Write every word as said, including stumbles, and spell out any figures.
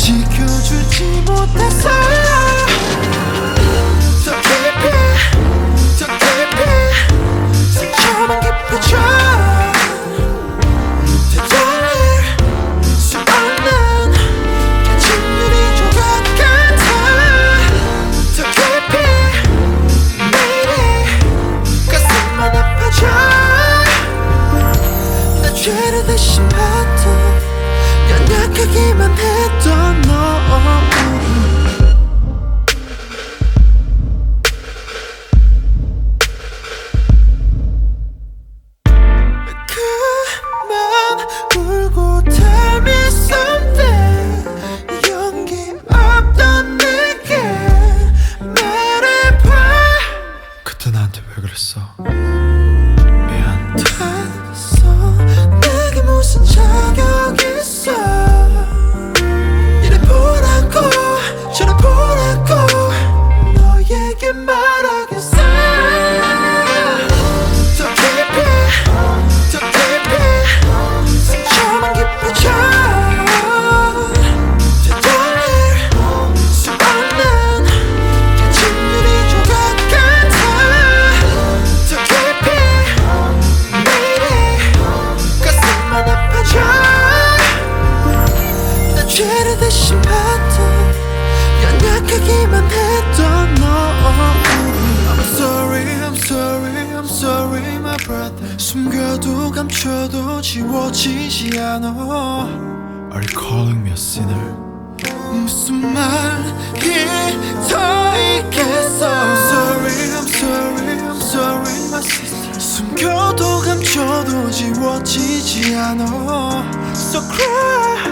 지켜주지 못해서 더 깊이 더 깊이 상처만 깊어져 되돌릴 수 없는 깨진 유리 조각 같아 더 깊이 매일이 가슴만 아파져 나 죄를 대신 받던 연약하기만 했던 너 그만 울고 tell me something 용기 없던 내게 말해봐 그때 나한테 왜 그랬어? 됐어 내게 무슨 자격 있어 이래 보라고 저래 보라고 너에게 말하겠어 더 깊이 더 깊이 상처만 깊어져 되돌릴 수 없는 깨진 유리 조각 같아 더 깊이 매일이 가슴만 아파져 나 죄를 대신 받던 연약하기만 했던 너 I'm sorry, I'm sorry, I'm sorry my brother 숨겨도 감춰도 지워지지 않아 Are you calling me a sinner? 무슨 말이 더 있겠어 I'm sorry, I'm sorry, I'm sorry my sister 숨겨도 감춰도 지워지지 않아 So cry